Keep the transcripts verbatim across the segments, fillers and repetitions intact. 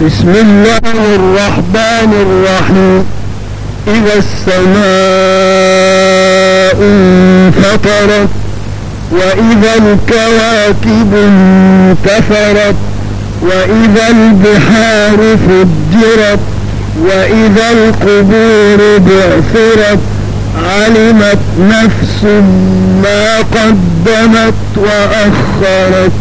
بسم الله الرحمن الرحيم. إذا السماء انفطرت وإذا الكواكب انتثرت وإذا البحار فجرت وإذا القبور بعثرت علمت نفس ما قدمت وأخرت.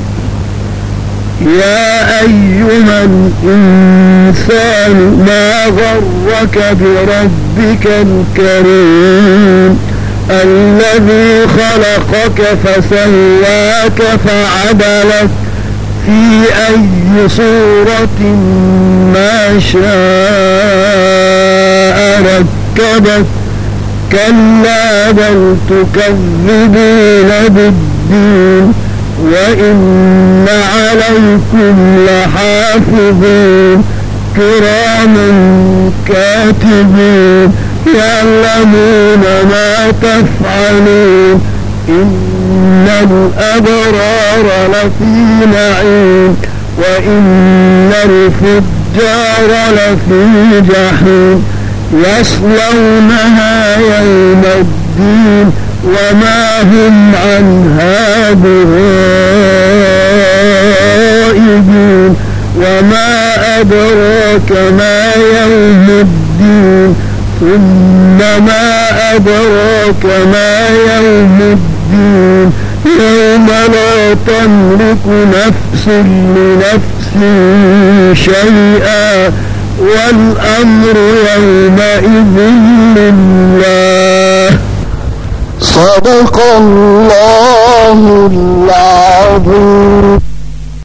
يا أيها الإنسان ما غرك بربك الكريم الذي خلقك فسواك فعدلك في أي صورة ما شاء ركبك. كلا بل تكذبون بالدين وإن عليكم لحافظين كراما كاتبين يعلمون ما تفعلون. إن الأبرار لفي نعيم وإن الفجار لفي جحيم يصلونها يوم الدين وما هم عنها بغائبين. وما أدراك ما يوم الدين ثم ما أدراك ما يوم الدين يوم لا تملك نفس لنفس شيئا والأمر يومئذ لله. صدق الله العظيم.